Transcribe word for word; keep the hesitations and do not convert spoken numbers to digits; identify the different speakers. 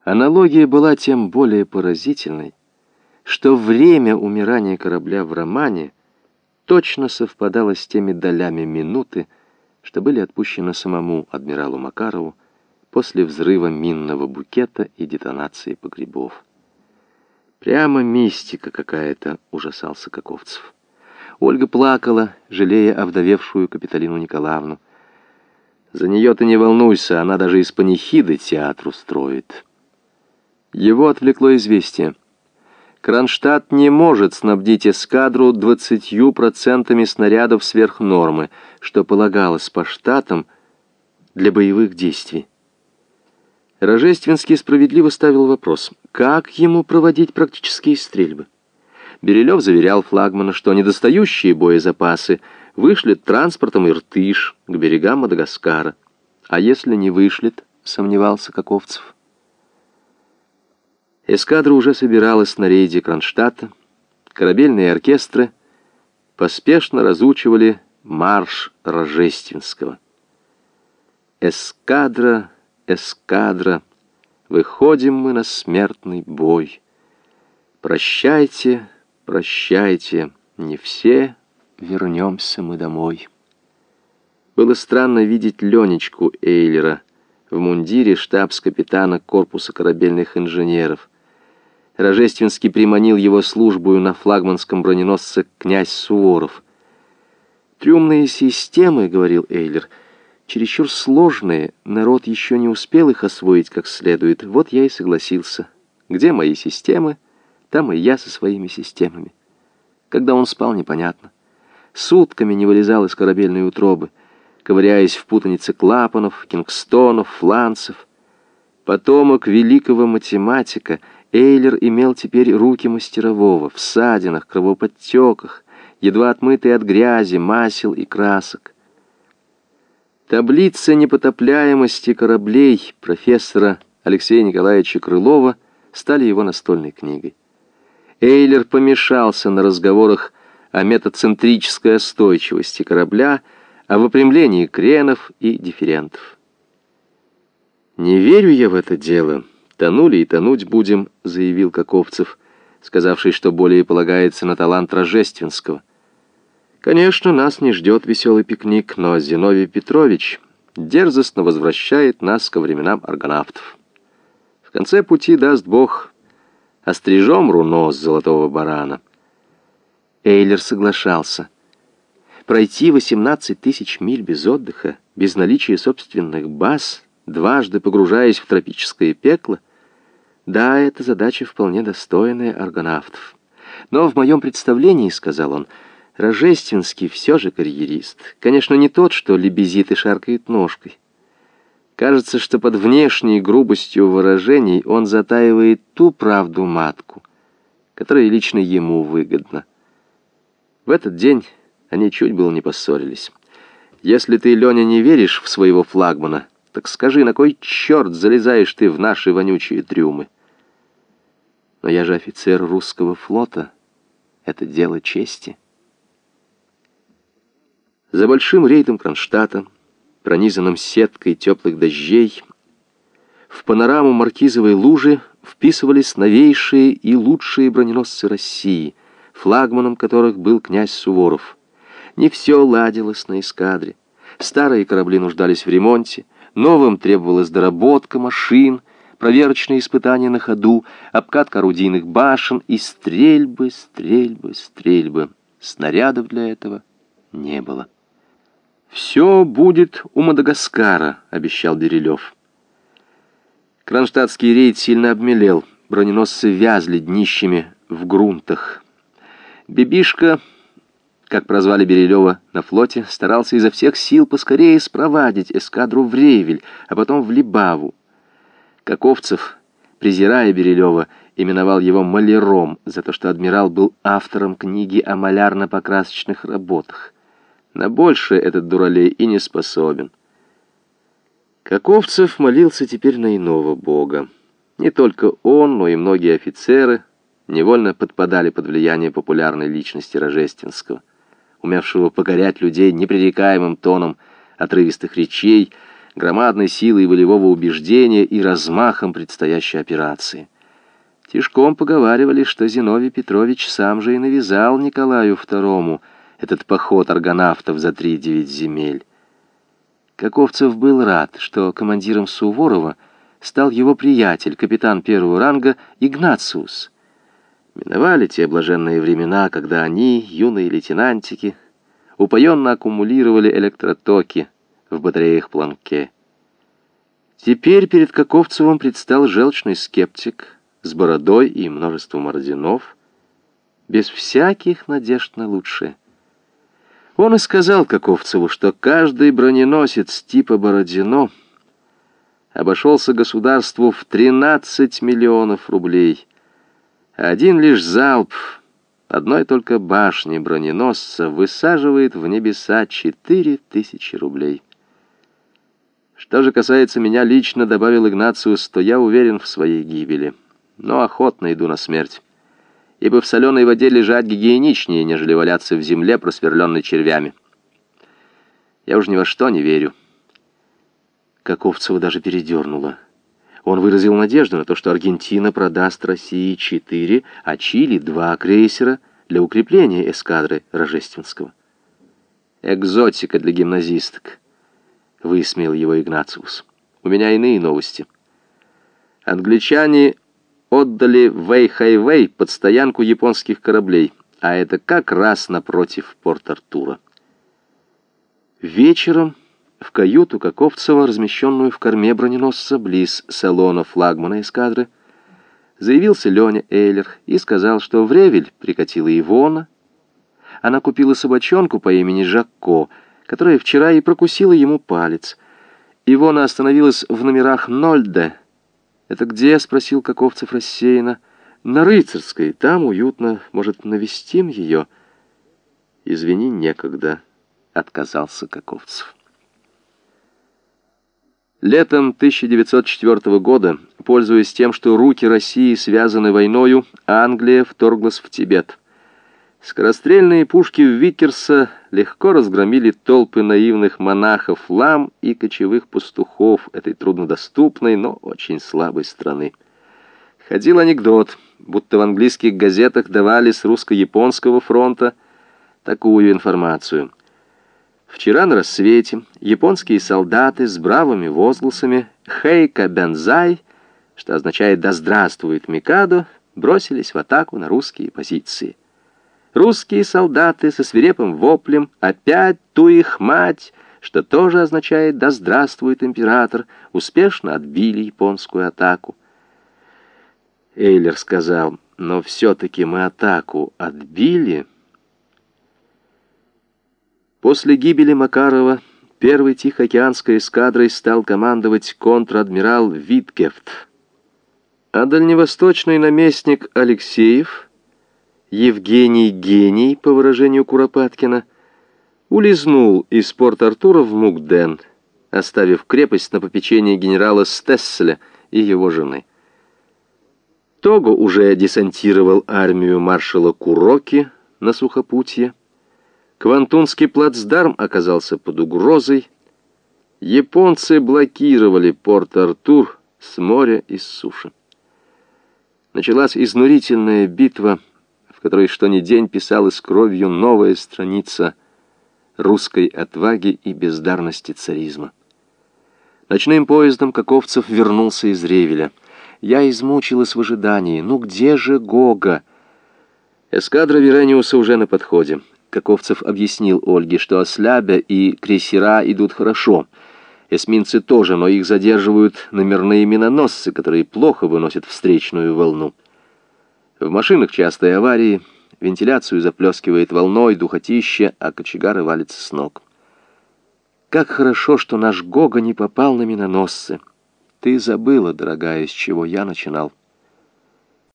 Speaker 1: Аналогия была тем более поразительной, что время умирания корабля в романе точно совпадало с теми долями минуты, что были отпущены самому адмиралу Макарову после взрыва минного букета и детонации погребов. «Прямо мистика какая-то», — ужасался Каковцев. Ольга плакала, жалея овдовевшую Капитолину Николаевну. «За нее ты не волнуйся, она даже из панихиды театр устроит». Его отвлекло известие. Кронштадт не может снабдить эскадру двадцатью процентами снарядов сверх нормы, что полагалось по штатам для боевых действий. Рожественский справедливо ставил вопрос, как ему проводить практические стрельбы. Берилев заверял флагмана, что недостающие боезапасы вышлет транспортом Иртыш к берегам Мадагаскара. А если не вышлет, сомневался Каковцев. Эскадра уже собиралась на рейде Кронштадта. Корабельные оркестры поспешно разучивали марш Рожественского. «Эскадра, эскадра, выходим мы на смертный бой. Прощайте, прощайте, не все вернемся мы домой». Было странно видеть Ленечку Эйлера в мундире штабс-капитана корпуса корабельных инженеров. Рожественский приманил его службою на флагманском броненосце князь Суворов. «Трюмные системы, — говорил Эйлер, — чересчур сложные, народ еще не успел их освоить как следует. Вот я и согласился. Где мои системы, там и я со своими системами». Когда он спал, непонятно. Сутками не вылезал из корабельной утробы, ковыряясь в путанице клапанов, кингстонов, фланцев. Потомок великого математика, Эйлер имел теперь руки мастерового, в ссадинах, кровоподтеках, едва отмытые от грязи, масел и красок. Таблица непотопляемости кораблей профессора Алексея Николаевича Крылова стали его настольной книгой. Эйлер помешался на разговорах о метацентрической остойчивости корабля, о выпрямлении кренов и дифферентов. «Не верю я в это дело. Тонули и тонуть будем», — заявил Каковцев, сказавший, что более полагается на талант Рожественского. «Конечно, нас не ждет веселый пикник, но Зиновий Петрович дерзостно возвращает нас ко временам аргонавтов. В конце пути, даст Бог, острижем руно с золотого барана». Эйлер соглашался. Пройти восемнадцать тысяч миль без отдыха, без наличия собственных баз, дважды погружаясь в тропическое пекло, да, эта задача вполне достойная аргонавтов. Но в моем представлении, — сказал он, — Рожественский все же карьерист. Конечно, не тот, что лебезит и шаркает ножкой. Кажется, что под внешней грубостью выражений он затаивает ту правду матку, которая лично ему выгодна. В этот день они чуть было не поссорились. «Если ты, Леня, не веришь в своего флагмана, так скажи, на кой черт залезаешь ты в наши вонючие трюмы?» «Но я же офицер русского флота. Это дело чести». За большим рейдом Кронштадта, пронизанным сеткой теплых дождей, в панораму маркизовой лужи вписывались новейшие и лучшие броненосцы России, флагманом которых был князь Суворов. Не все ладилось на эскадре. Старые корабли нуждались в ремонте, новым требовалась доработка машин, проверочные испытания на ходу, обкатка орудийных башен и стрельбы, стрельбы, стрельбы. Снарядов для этого не было. «Все будет у Мадагаскара», — обещал Берилев. Кронштадтский рейд сильно обмелел, броненосцы вязли днищами в грунтах. Бибишка, как прозвали Берилева на флоте, старался изо всех сил поскорее спровадить эскадру в Рейвель, а потом в Либаву. Каковцев, презирая Берилева, именовал его маляром за то, что адмирал был автором книги о малярно-покрасочных работах. На большее этот дуралей и не способен. Каковцев молился теперь на иного бога. Не только он, но и многие офицеры невольно подпадали под влияние популярной личности Рожественского, умевшего покорять людей непререкаемым тоном отрывистых речей, громадной силой волевого убеждения и размахом предстоящей операции. Тишком поговаривали, что Зиновий Петрович сам же и навязал Николаю второму этот поход аргонавтов за три-девять земель. Каковцев был рад, что командиром Суворова стал его приятель, капитан первого ранга Игнациус. Миновали те блаженные времена, когда они, юные лейтенантики, упоенно аккумулировали электротоки в батареях Планке. Теперь перед Каковцевым предстал желчный скептик с бородой и множеством орденов, без всяких надежд на лучшее. Он и сказал Каковцеву, что каждый броненосец типа Бородино обошелся государству в тринадцать миллионов рублей. Один лишь залп одной только башни броненосца высаживает в небеса четыре тысячи рублей. Что же касается меня лично, добавил Игнациус, то я уверен в своей гибели, но охотно иду на смерть, ибо в соленой воде лежать гигиеничнее, нежели валяться в земле, просверленной червями. Я уж ни во что не верю. Каковцева даже передернуло. Он выразил надежду на то, что Аргентина продаст России четыре, а Чили два крейсера для укрепления эскадры Рожественского. «Экзотика для гимназисток», — высмеял его Игнациус. «У меня иные новости. Англичане отдали Вэй-Хайвей под стоянку японских кораблей, а это как раз напротив Порт-Артура». Вечером в каюту Каковцева, размещенную в корме броненосца близ салона флагмана эскадры, заявился Леня Эйлер и сказал, что в Ревель прикатила Ивона. Она купила собачонку по имени Жакко, которая вчера и прокусила ему палец. Ивона остановилась в номерах Нольде. «Это где?» — спросил Каковцев рассеянно. «На Рыцарской. Там уютно. Может, навестим ее?» «Извини, некогда», — отказался Каковцев. Летом тысяча девятьсот четвёртого года, пользуясь тем, что руки России связаны войною, Англия вторглась в Тибет. Скорострельные пушки Виккерса легко разгромили толпы наивных монахов, лам и кочевых пастухов этой труднодоступной, но очень слабой страны. Ходил анекдот, будто в английских газетах давали с русско-японского фронта такую информацию. Вчера на рассвете японские солдаты с бравыми возгласами «Хэйка Бензай», что означает «Да здравствует Микадо», бросились в атаку на русские позиции. Русские солдаты со свирепым воплем «Опять ту их мать», что тоже означает «Да здравствует император», успешно отбили японскую атаку. Эйлер сказал: «Но все-таки мы атаку отбили». После гибели Макарова первой Тихоокеанской эскадрой стал командовать контр-адмирал Витгефт, а дальневосточный наместник Алексеев, Евгений Гений, по выражению Куропаткина, улизнул из Порт-Артура в Мукден, оставив крепость на попечение генерала Стесселя и его жены. Того уже десантировал армию маршала Куроки на сухопутье. Квантунский плацдарм оказался под угрозой. Японцы блокировали Порт-Артур с моря и с суши. Началась изнурительная битва, в которой что ни день писалась кровью новая страница русской отваги и бездарности царизма. Ночным поездом Каковцев вернулся из Ревеля. Я измучилась в ожидании. Ну где же Гога? Эскадра Верениуса уже на подходе. Каковцев объяснил Ольге, что Ослябя и крейсера идут хорошо. Эсминцы тоже, но их задерживают номерные миноносцы, которые плохо выносят встречную волну. В машинах частые аварии, вентиляцию заплескивает волной, духотище, а кочегары валятся с ног. Как хорошо, что наш Гога не попал на миноносцы. Ты забыла, дорогая, с чего я начинал.